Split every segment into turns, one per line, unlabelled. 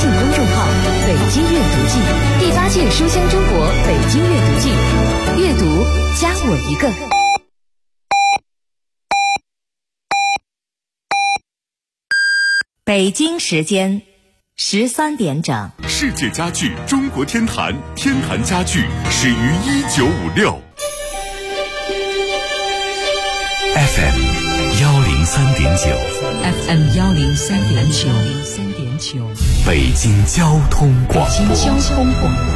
信公众号“北京阅读季”，第8届书香中国北京阅读季，阅读加我一个。
北京时间13点整，
世界家具中国天坛，天坛家具始于1956。
FM 103.9
FM 103.9
北京交通广播。
北京交通广播，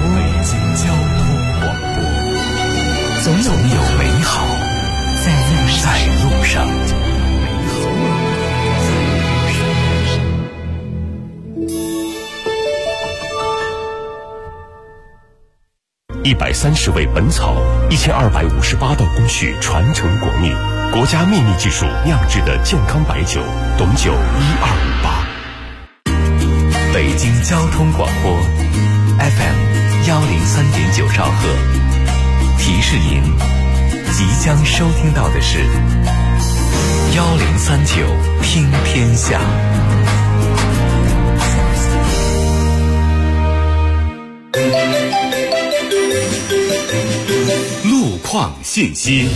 总有美好在路上。
130味本草，1258道工序传承国秘，国家秘密技术酿制的健康白酒，董酒1258。
北京交通广播 FM 103.9兆赫，提示您即将收听到的是1039听天下。
路况信息。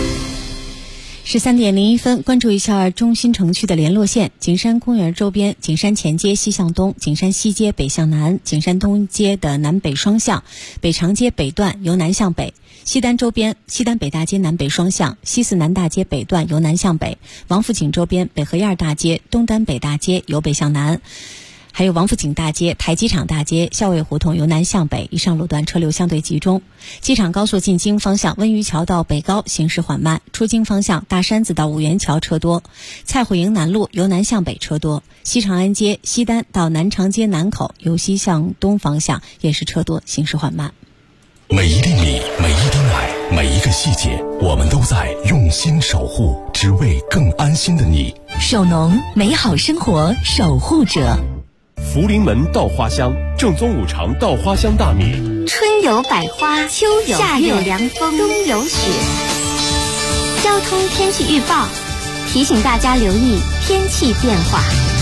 13点01分，关注一下中心城区的联络线：景山公园周边景山前街西向东，景山西街北向南，景山东街的南北双向，北长街北段由南向北；西单周边西单北大街南北双向，西四南大街北段由南向北；王府井周边北河1大街东单北大街由北向南，还有王府井大街、台机场大街、校尉胡同由南向北，以上路段车流相对集中。机场高速进京方向温榆桥到北高行驶缓慢，出京方向大山子到五元桥车多，蔡虎营南路由南向北车多，西长安街西单到南长街南口由西向东方向也是车多，行驶缓慢。
每一粒米，每一滴奶，每一个细节，我们都在用心守护，只为更安心的你。
首农，美好生活守护者。
福临门稻花香，正宗五常稻花香大米。
春有百花，秋有夏有凉风，冬有雪。交通天气预报提醒大家留意天气变化。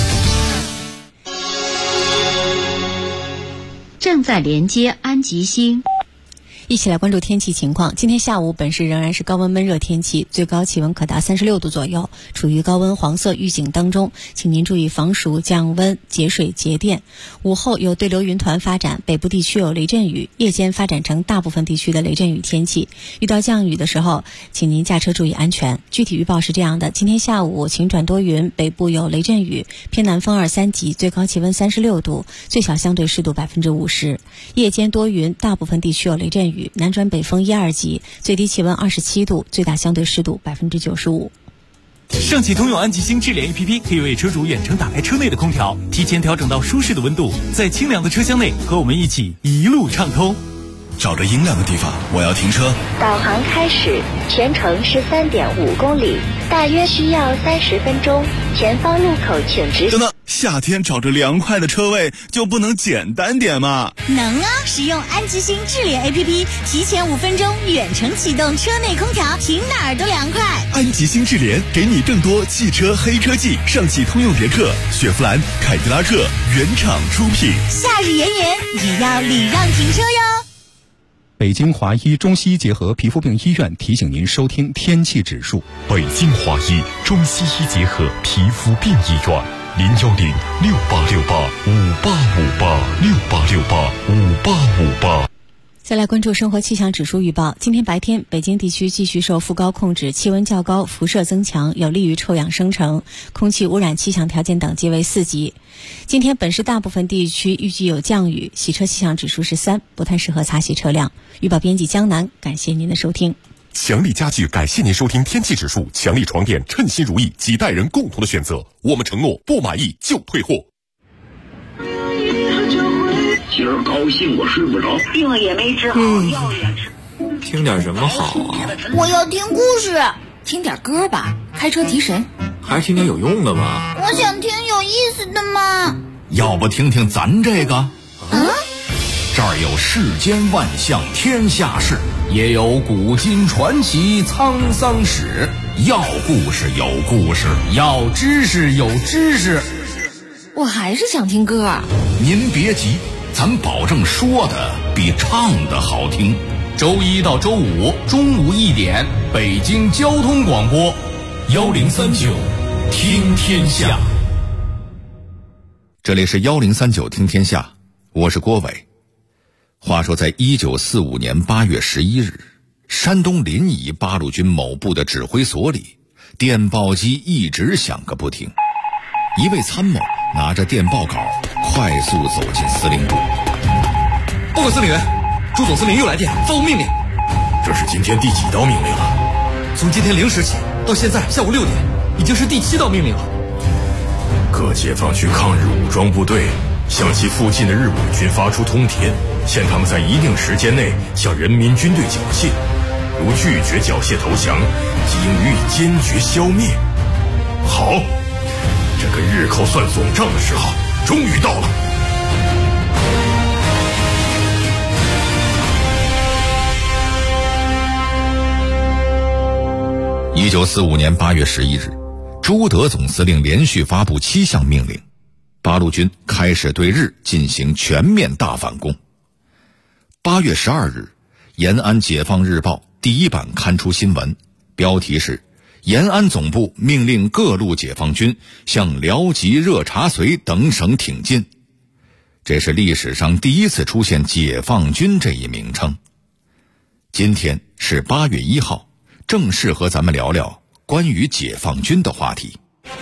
正在连接安吉星。
一起来关注天气情况。今天下午本市仍然是高温闷热天气，最高气温可达36度左右，处于高温黄色预警当中，请您注意防暑降温、节水节电。午后有对流云团发展，北部地区有雷阵雨，夜间发展成大部分地区的雷阵雨天气。遇到降雨的时候，请您驾车注意安全。具体预报是这样的：今天下午晴转多云，北部有雷阵雨，偏南风2、3级，最高气温36度，最小相对湿度50%。夜间多云，大部分地区有雷阵雨，南转北风1、2级，最低气温27度，最大相对湿度95%。
上汽通用安吉星智联 APP 可以为车主远程打开车内的空调，提前调整到舒适的温度，在清凉的车厢内和我们一起一路畅通。
找个阴凉的地方，我要停车。
导航开始，全程13.5公里，大约需要30分钟。前方路口请直行。
等等，夏天找着凉快的车位就不能简单点吗？
能啊！使用安吉星智联 APP， 提前5分钟远程启动车内空调，停哪儿都凉快。
安吉星智联给你更多汽车黑科技，上汽通用别克、雪佛兰、凯迪拉克原厂出品。
夏日炎炎也要礼让停车哟。
北京华医中西医结合皮肤病医院提醒您收听天气指数。
北京华医中西医结合皮肤病医院，010-6868-5858，6868-5858。
再来关注生活气象指数预报。今天白天，北京地区继续受副高控制，气温较高，辐射增强，有利于臭氧生成，空气污染气象条件等级为4级。今天本市大部分地区预计有降雨，洗车气象指数是3，不太适合擦洗车辆。预报编辑江南，感谢您的收听。
强力家具感谢您收听天气指数，强力床垫称心如意，几代人共同的选择，我们承诺不满意就退货。
今儿高兴我睡不着，
病也没治好，药也吃。
听点什么好啊？
我要听故事。
听点歌吧，开车提神。
还是听点有用的吧。
我想听有意思的嘛。
要不听听咱这个？这儿有世间万象天下事，也有古今传奇沧桑史。要故事有故事，要知识有知识。
我还是想听歌。
您别急，咱保证说的比唱的好听。周一到周五中午1点，北京交通广播1039听天下。这里是1039听天下，我是郭伟。话说在1945年8月11日，山东临沂八路军某部的指挥所里，电报机一直响个不停。一位参谋拿着电报稿快速走进司令部。
报告司令员，朱总司令又来电发布命令。
这是今天第几道命令了？
从今天0时起到现在下午6点，已经是第7道命令了。
各解放区抗日武装部队向其附近的日伪军发出通牒，限他们在一定时间内向人民军队缴械，如拒绝缴械投降，即应予以坚决消灭。好，这个日寇算总账的时候终于到了。
1945年8月11日，朱德总司令连续发布7项命令，八路军开始对日进行全面大反攻。8月12日，延安解放日报第1版刊出新闻，标题是延安总部命令各路解放军向辽吉、热察绥等省挺进。这是历史上第一次出现解放军这一名称。今天是8月1号，正适合咱们聊聊关于解放军的话题。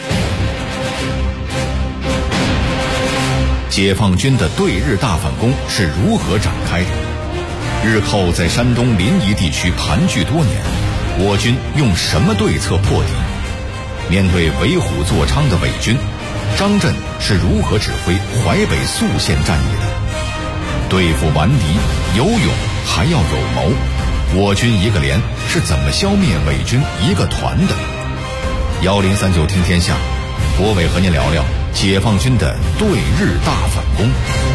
解放军的对日大反攻是如何展开的？日寇在山东临沂地区盘踞多年，我军用什么对策破敌？面对为虎作伥的伪军，张震是如何指挥淮北宿县战役的？对付顽敌，有勇还要有谋。我军一个连是怎么消灭伪军一个团的？1039听天下，郭伟和您聊聊解放军的对日大反攻。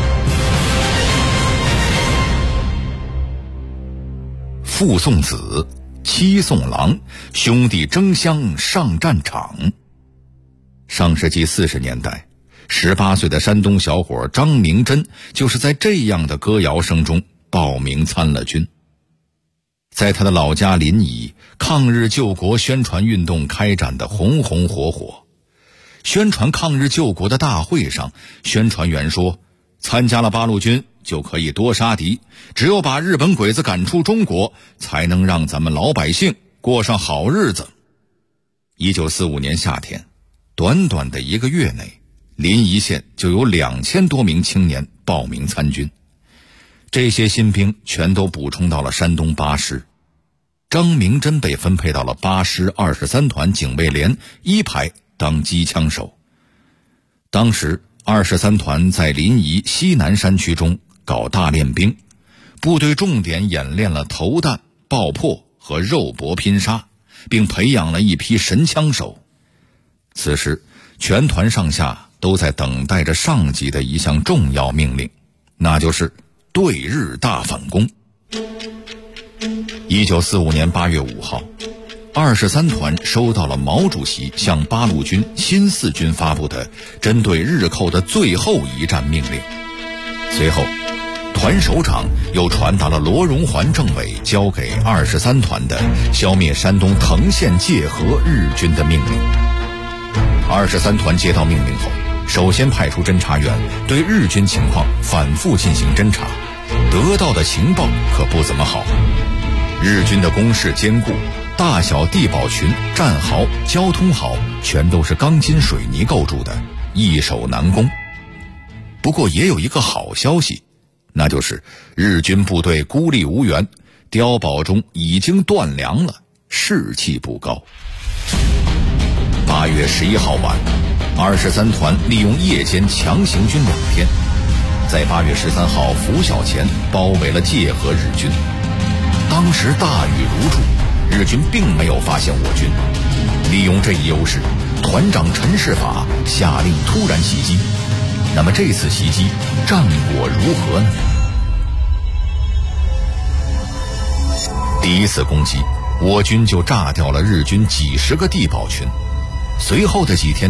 父送子，妻送郎，兄弟争相上战场。上世纪40年代，18岁的山东小伙张明珍就是在这样的歌谣声中报名参了军。在他的老家临沂，抗日救国宣传运动开展得红红火火。宣传抗日救国的大会上，宣传员说，参加了八路军就可以多杀敌，只有把日本鬼子赶出中国，才能让咱们老百姓过上好日子。1945年夏天，短短的1个月内，临沂县就有2000多名青年报名参军。这些新兵全都补充到了山东8师。张明珍被分配到了8师23团警卫连1排当机枪手。当时23团在临沂西南山区中搞大练兵，部队重点演练了投弹、爆破和肉搏拼杀，并培养了一批神枪手。此时全团上下都在等待着上级的一项重要命令，那就是对日大反攻。1945年8月5号，23团收到了毛主席向八路军新四军发布的针对日寇的最后一战命令。随后，团首长又传达了罗荣桓政委交给23团的消灭山东藤县界河日军的命令。23团接到命令后，首先派出侦察员对日军情况反复进行侦查，得到的情报可不怎么好。日军的工事坚固，大小地堡群、战壕、交通壕全都是钢筋水泥构筑的，易守难攻。不过也有一个好消息，那就是日军部队孤立无援，碉堡中已经断粮了，士气不高。8月11号晚，23团利用夜间强行军2天，在8月13号拂晓前包围了界河日军。当时大雨如注，日军并没有发现我军。利用这一优势，团长陈世法下令突然袭击。那么这次袭击战果如何呢？第一次攻击，我军就炸掉了日军几十个地堡群。随后的几天内，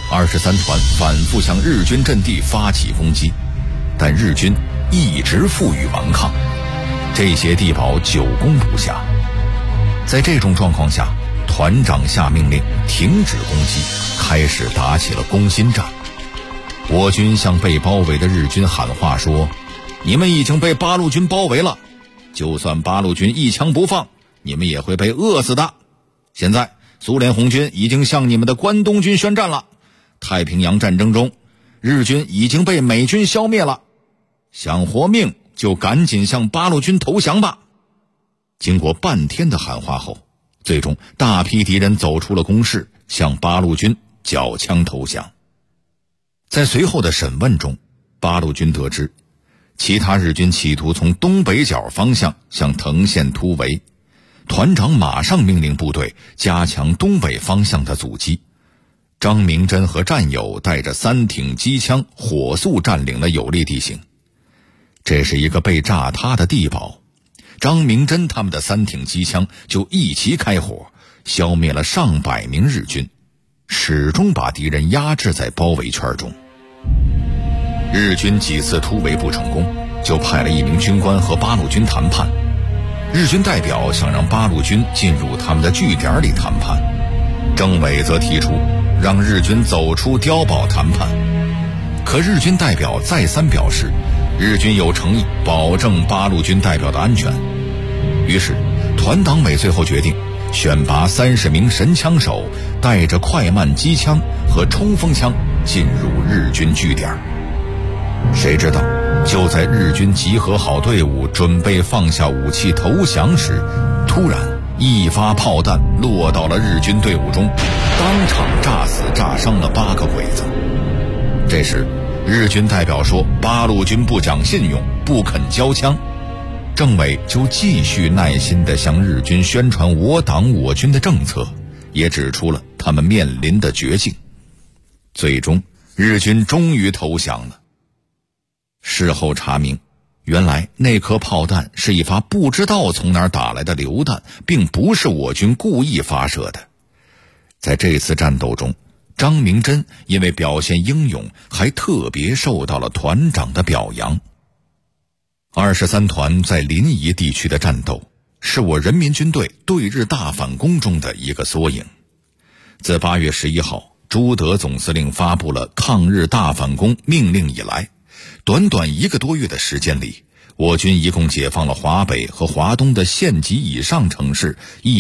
23团反复向日军阵地发起攻击，但日军一直负隅顽抗，这些地堡久攻不下。在这种状况下，团长下命令停止攻击，开始打起了攻心战。我军向被包围的日军喊话说，你们已经被八路军包围了，就算八路军一枪不放，你们也会被饿死的。现在苏联红军已经向你们的关东军宣战了，太平洋战争中日军已经被美军消灭了，想活命就赶紧向八路军投降吧。经过半天的喊话后，最终大批敌人走出了工事，向八路军缴枪投降。在随后的审问中，八路军得知其他日军企图从东北角方向向藤县突围，团长马上命令部队加强东北方向的阻击。张明珍和战友带着3挺机枪火速占领了有利地形。这是一个被炸塌的地堡，张明珍他们的3挺机枪就一齐开火，消灭了上百名日军，始终把敌人压制在包围圈中。日军几次突围不成功，就派了1名军官和八路军谈判。日军代表想让八路军进入他们的据点里谈判，政委则提出让日军走出碉堡谈判。可日军代表再三表示，日军有诚意保证八路军代表的安全。于是团党委最后决定选拔30名神枪手，带着快慢机枪和冲锋枪进入日军据点。谁知道就在日军集合好队伍准备放下武器投降时，突然一发炮弹落到了日军队伍中，当场炸死炸伤了8个鬼子。这时日军代表说八路军不讲信用，不肯交枪。政委就继续耐心地向日军宣传我党我军的政策，也指出了他们面临的绝境。最终日军终于投降了。事后查明，原来那颗炮弹是一发不知道从哪儿打来的榴弹，并不是我军故意发射的。在这次战斗中，张明珍因为表现英勇，还特别受到了团长的表扬。23团在临沂地区的战斗，是我人民军队对日大反攻中的一个缩影。自8月11号朱德总司令发布了抗日大反攻命令以来，短短1个多月的时间里，我军一共解放了华北和华东的县级以上城市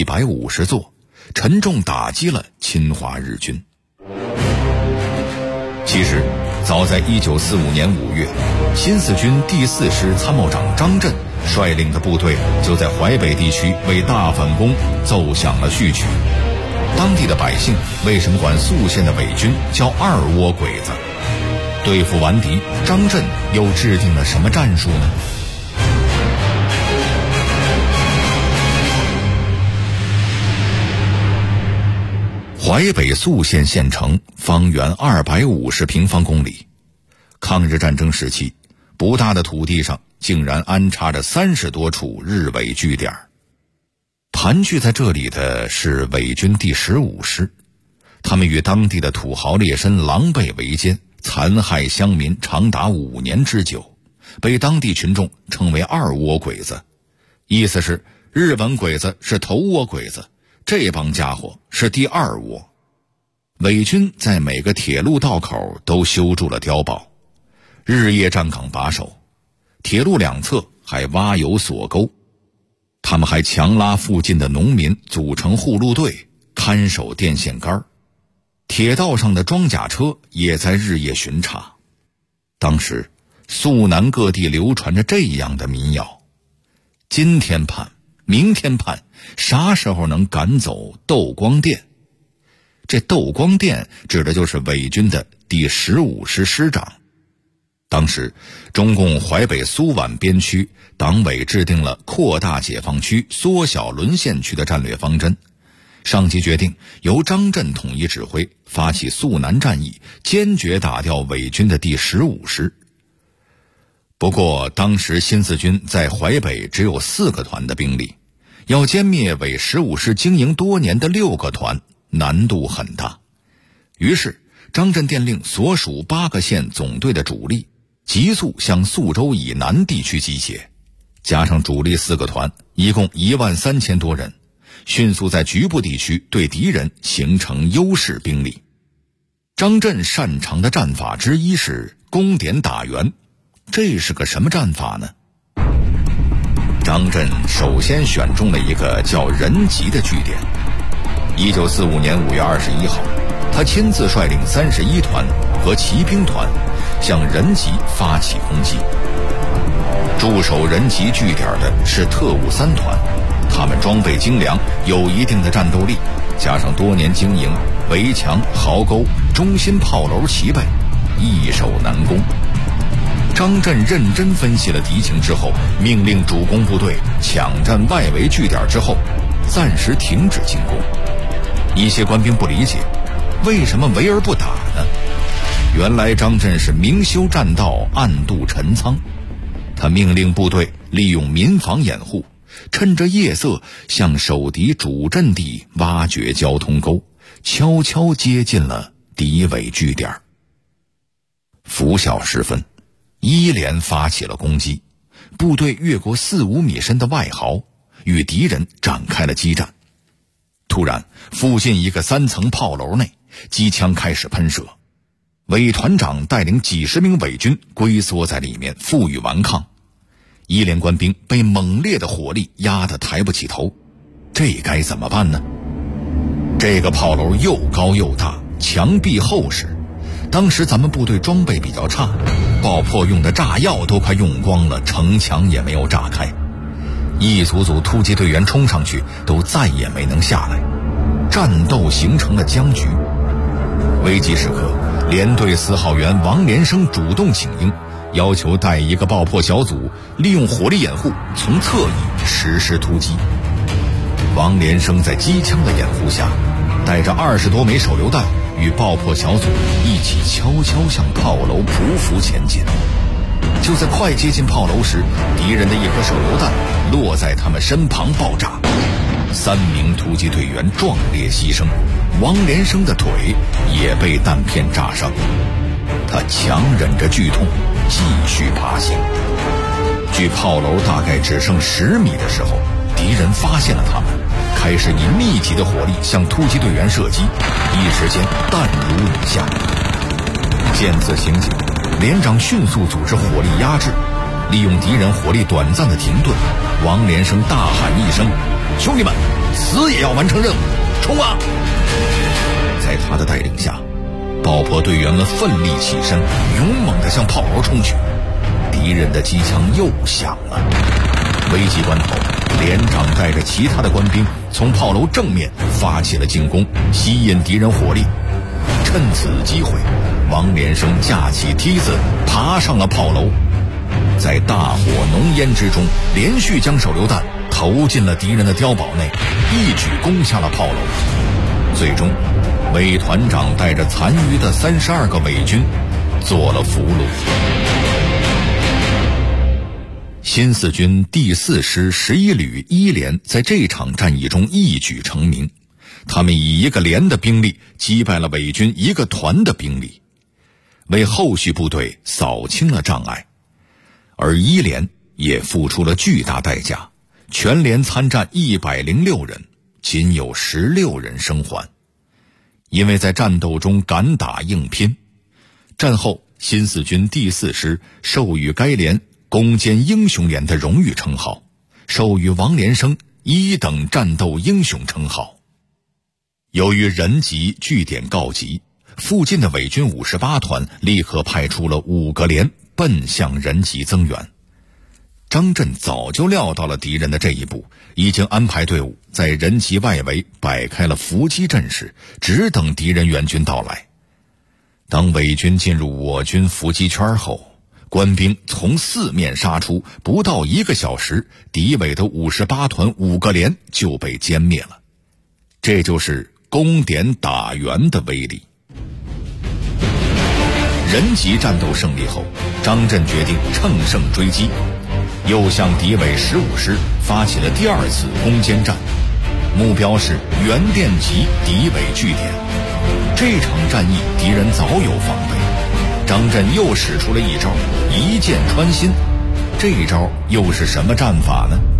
150座，沉重打击了侵华日军。其实早在1945年5月，新四军第4师参谋长张震率领的部队就在淮北地区为大反攻奏响了序曲。当地的百姓为什么管宿县的伪军叫二窝鬼子？对付顽敌，张震又制定了什么战术呢？淮北宿县县城方圆250平方公里，抗日战争时期，不大的土地上竟然安插着30多处日伪据点。盘踞在这里的是伪军第15师，他们与当地的土豪劣绅狼狈为奸，残害乡民长达5年之久，被当地群众称为二窝鬼子。意思是日本鬼子是头窝鬼子，这帮家伙是第二窝。伪军在每个铁路道口都修筑了碉堡，日夜站岗把守，铁路两侧还挖有锁沟。他们还强拉附近的农民组成护路队，看守电线杆。铁道上的装甲车也在日夜巡查。当时肃南各地流传着这样的民谣：今天盼，明天盼，啥时候能赶走窦光电？这窦光电指的就是伪军的第15师师长。当时中共淮北苏皖边区党委制定了扩大解放区、缩小沦陷区的战略方针，上级决定由张震统一指挥，发起肃南战役，坚决打掉伪军的第15师。不过当时新四军在淮北只有4个团的兵力，要歼灭伪15师经营多年的6个团，难度很大。于是张震电令所属8个县总队的主力急速向宿州以南地区集结，加上主力4个团，一共13000多人，迅速在局部地区对敌人形成优势兵力。张震擅长的战法之一是攻点打援，这是个什么战法呢？张震首先选中了一个叫仁吉的据点。1945年5月21号，他亲自率领31团和骑兵团向仁吉发起攻击。驻守仁吉据点的是特务3团，他们装备精良，有一定的战斗力，加上多年经营，围墙、壕沟、中心炮楼齐备，易守难攻。张震认真分析了敌情之后，命令主攻部队抢占外围据点之后，暂时停止进攻。一些官兵不理解，为什么围而不打呢？原来张震是明修栈道，暗度陈仓。他命令部队利用民房掩护，趁着夜色向守敌主阵地挖掘交通沟，悄悄接近了敌伪据点。拂晓时分，1连发起了攻击，部队越过4-5米深的外壕，与敌人展开了激战。突然，附近一个3层炮楼内，机枪开始喷射，伪团长带领几十名伪军龟缩在里面，负隅顽抗。1连官兵被猛烈的火力压得抬不起头，这该怎么办呢？这个炮楼又高又大，墙壁厚实，当时咱们部队装备比较差，爆破用的炸药都快用光了，城墙也没有炸开。一组组突击队员冲上去，都再也没能下来，战斗形成了僵局。危急时刻，连队4号员王连生主动请缨，要求带一个爆破小组，利用火力掩护，从侧翼实施突击。王连生在机枪的掩护下，带着20多枚手榴弹，与爆破小组一起悄悄向炮楼匍匐前进。就在快接近炮楼时，敌人的一颗手榴弹落在他们身旁爆炸，3名突击队员壮烈牺牲，王连生的腿也被弹片炸伤。他强忍着剧痛继续爬行。距炮楼大概只剩10米的时候，敌人发现了他们，开始以密集的火力向突击队员射击，一时间弹如雨下。见此情景，连长迅速组织火力压制，利用敌人火力短暂的停顿，王连生大喊一声：“兄弟们，死也要完成任务，冲啊！”在他的带领下，爆破队员们奋力起身，勇猛地向炮楼冲去。敌人的机枪又响了。危急关头，连长带着其他的官兵从炮楼正面发起了进攻，吸引敌人火力。趁此机会，王连生架起梯子爬上了炮楼，在大火浓烟之中，连续将手榴弹投进了敌人的碉堡内，一举攻下了炮楼。最终，伪团长带着残余的32个伪军做了俘虏。新四军第4师11旅1连在这场战役中一举成名，他们以1个连的兵力击败了伪军1个团的兵力，为后续部队扫清了障碍。而1连也付出了巨大代价，全连参战106人，仅有16人生还。因为在战斗中敢打硬拼，战后新四军第4师授予该连攻坚英雄连的荣誉称号，授予王连生1等战斗英雄称号。由于仁吉据点告急，附近的伪军58团立刻派出了5个连奔向仁吉增援。张震早就料到了敌人的这一步，已经安排队伍在仁吉外围摆开了伏击阵势，只等敌人援军到来。当伪军进入我军伏击圈后，官兵从4面杀出，不到1个小时，敌伪的58团5个连就被歼灭了。这就是攻点打援的威力。仁吉战斗胜利后，张震决定乘胜追击，又向敌伪15师发起了第2次攻坚战，目标是原电集敌伪据点。 这场战役敌人早有防备，张震又使出了一招一箭穿心。这一招又是什么战法呢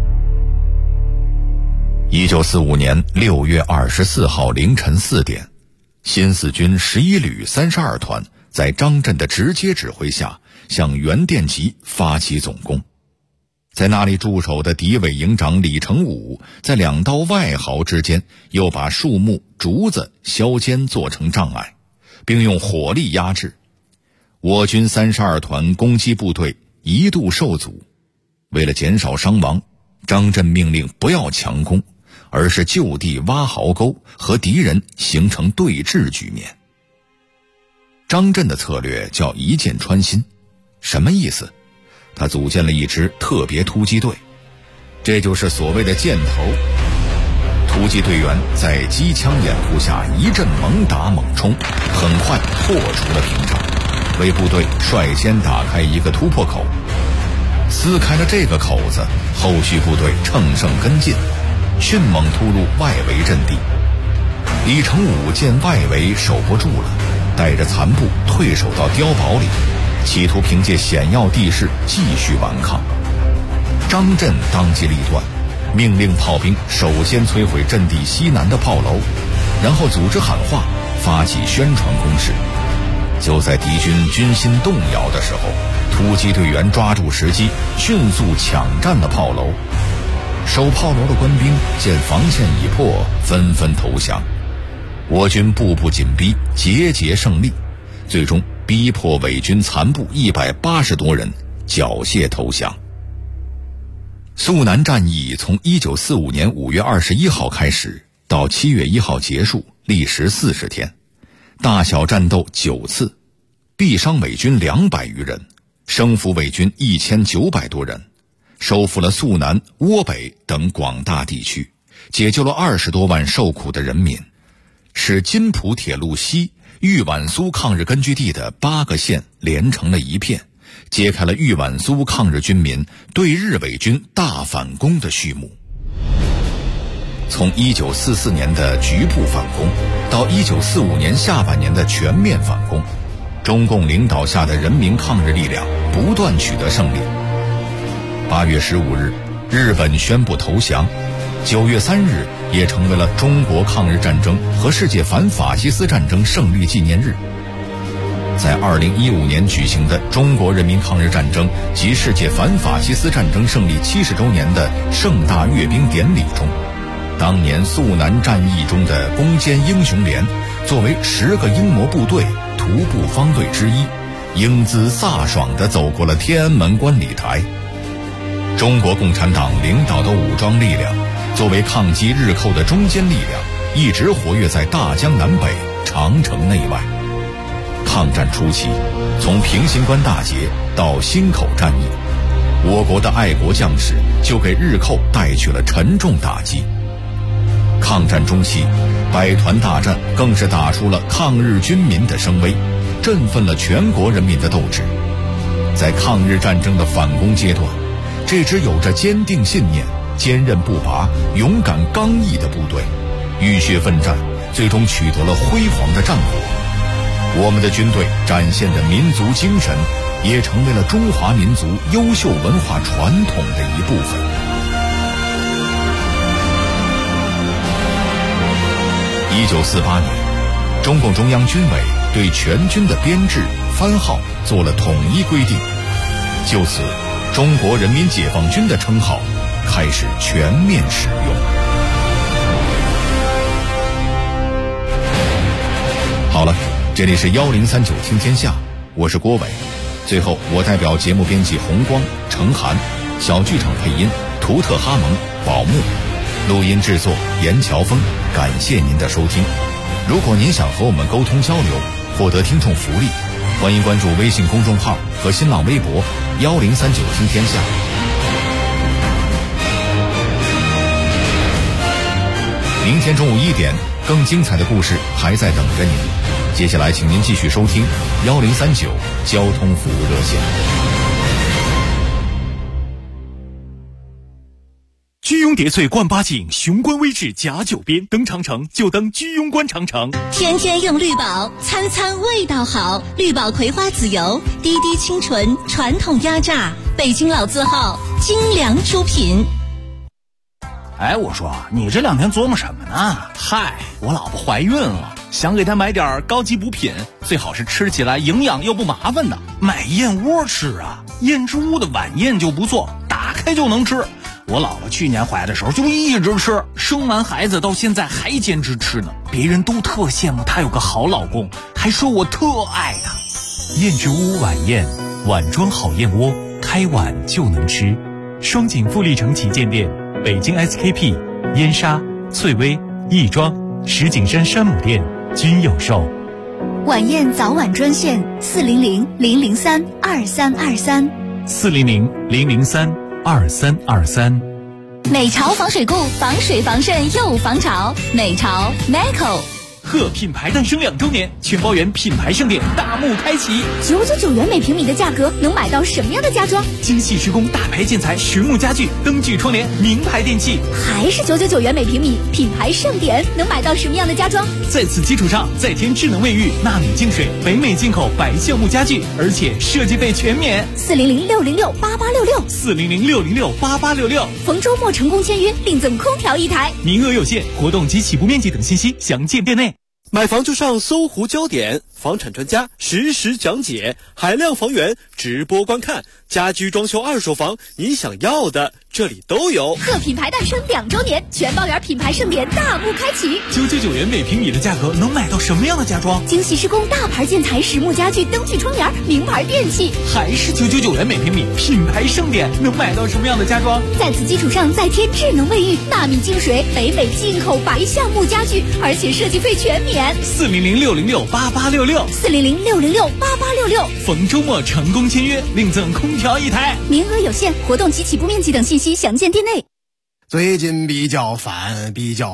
？1945年6月24号凌晨4点，新四军11旅32团在张震的直接指挥下向原店集发起总攻。在那里驻守的敌伪营长李成武在2道外壕之间又把树木、竹子、削尖做成障碍，并用火力压制。我军32团攻击部队一度受阻。为了减少伤亡，张震命令不要强攻，而是就地挖壕沟，和敌人形成对峙局面。张震的策略叫一箭穿心，什么意思？他组建了一支特别突击队，这就是所谓的箭头。突击队员在机枪掩护下一阵猛打猛冲，很快破除了屏障，为部队率先打开一个突破口。撕开了这个口子，后续部队乘胜跟进，迅猛突入外围阵地。李成武见外围守不住了，带着残部退守到碉堡里，企图凭借险要地势继续顽抗。张震当机立断，命令炮兵首先摧毁阵地西南的炮楼，然后组织喊话，发起宣传攻势。就在敌军军心动摇的时候，突击队员抓住时机，迅速抢占了炮楼。守炮楼的官兵见防线已破，纷纷投降。我军步步紧逼，节节胜利，最终逼迫伪军残部180多人缴械投降。肃南战役从1945年5月21号开始，到7月1号结束，历时40天，大小战斗9次，毙伤伪军200余人，生俘伪军1900多人，收复了肃南、涡北等广大地区，解救了20多万受苦的人民，使津浦铁路西豫皖苏抗日根据地的8个县连成了一片，揭开了豫皖苏抗日军民对日伪军大反攻的序幕。从1944年的局部反攻到1945年下半年的全面反攻，中共领导下的人民抗日力量不断取得胜利。8月15日，日本宣布投降，9月3日也成为了中国抗日战争和世界反法西斯战争胜利纪念日。在2015年举行的中国人民抗日战争及世界反法西斯战争胜利70周年的盛大阅兵典礼中，当年肃南战役中的攻坚英雄连作为10个英模部队徒步方队之一，英姿飒爽地走过了天安门观礼台。中国共产党领导的武装力量作为抗击日寇的中坚力量，一直活跃在大江南北、长城内外。抗战初期，从平型关大捷到忻口战役，我国的爱国将士就给日寇带去了沉重打击。抗战中期，百团大战更是打出了抗日军民的声威，振奋了全国人民的斗志。在抗日战争的反攻阶段，这支有着坚定信念、坚韧不拔、勇敢刚毅的部队，浴血奋战，最终取得了辉煌的战果。我们的军队展现的民族精神，也成为了中华民族优秀文化传统的一部分。1948年，中共中央军委对全军的编制、番号做了统一规定，就此，中国人民解放军的称号开始全面使用。好了，这里是1039听天下，我是郭伟。最后，我代表节目编辑红光、程涵，小剧场配音图特哈蒙、宝木，录音制作严乔峰，感谢您的收听。如果您想和我们沟通交流，获得听众福利，欢迎关注微信公众号和新浪微博1039听天下。明天中午1点，更精彩的故事还在等着您。接下来，请您继续收听1039交通服务热线。
具有
雍叠翠冠八景，雄关微志甲9边，登长城就登居庸关长城。
天天用绿宝，餐餐味道好。绿宝葵花籽油，滴滴清纯，传统压榨，北京老字号，精良出品。
哎，我说你这2天琢磨什么呢？嗨，我老婆怀孕了，想给她买点高级补品，最好是吃起来营养又不麻烦的。
买燕窝吃啊，燕之屋的晚宴就不错，打开就能吃。我老婆去年怀的时候就一直吃，生完孩子到现在还坚持吃呢。别人都特羡慕她有个好老公，还说我特爱她。燕之屋晚宴，碗装好燕窝，开碗就能吃。双井富力城旗舰店，北京 SKP、燕莎、翠微、亦庄、石景山山姆店均有售。
晚宴早晚专线400-003-2323
400-003-2323。
美潮防水固，防水防渗又防潮。美潮 Meco。
贺品牌诞生2周年，全包园品牌盛典大幕开启。
999元每平米的价格，能买到什么样的家装？
精细施工，大牌建材，实木家具，灯具窗帘，名牌电器。
还是999元每平米，品牌盛典，能买到什么样的家装？
在此基础上，再添智能卫浴、纳米净水、北美进口白橡木家具，而且设计费全免。
400-606-8866
400-606-8866。
逢周末成功签约，另赠空调1台，
名额有限，活动及起步面积等信息详见店内。
买房就上搜狐焦点，房产专家实时讲解，海量房源直播观看，家居装修二手房，你想要的这里都有。
贺品牌诞生2周年，全包园品牌盛典大幕开启。
999元每平米的价格，能买到什么样的家装？
精细施工，大牌建材，实木家具，灯具窗帘，名牌电器。
还是999元每平米，品牌盛典，能买到什么样的家装？
在此基础上再添智能卫浴、纳米净水、北美进口白橡木家具，而且设计费全免。
400-606-8866
400-606-8866。
逢周末成功签约，另赠空调1台，
名额有限，活动及起步面积等信息详见店内。
最近比较烦，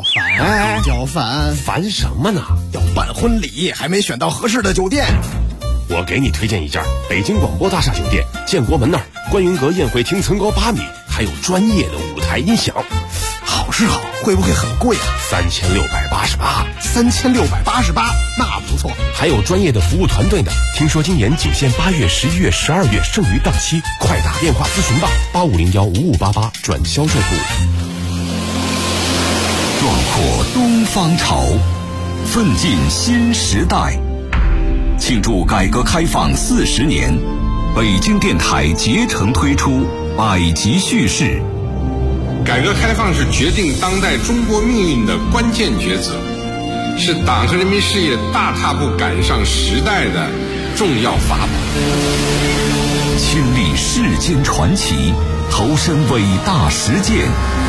烦什么呢？
要办婚礼，还没选到合适的酒店。
我给你推荐一家北京广播大厦酒店，建国门那儿，观云阁宴会厅层高8米，还有专业的舞台音响。
好是好，会不会很贵啊
？3688。
3688，那不错。
还有专业的服务团队呢。听说今年仅限8月、11月、12月，剩余档期，快打电话咨询吧，8501-5588转销售部。
壮阔东方潮，奋进新时代。庆祝改革开放40年，北京电台竭诚推出百集叙事。
改革开放是决定当代中国命运的关键抉择，是党和人民事业大踏步赶上时代的重要法宝。
亲历世间传奇，投身伟大实践，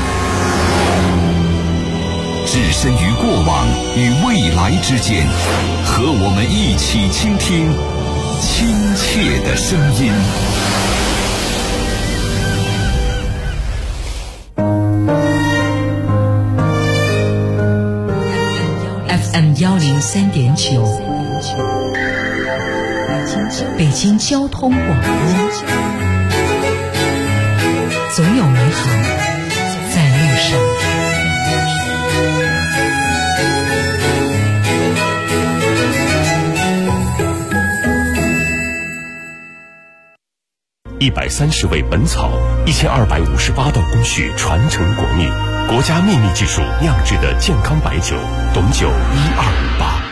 置身于过往与未来之间，和我们一起倾听亲切的声音。
FM 103.9，北京交通广播，总有美好在路上。
130味本草，1258道工序传承国秘，国家秘密技术酿制的健康白酒，董酒1258。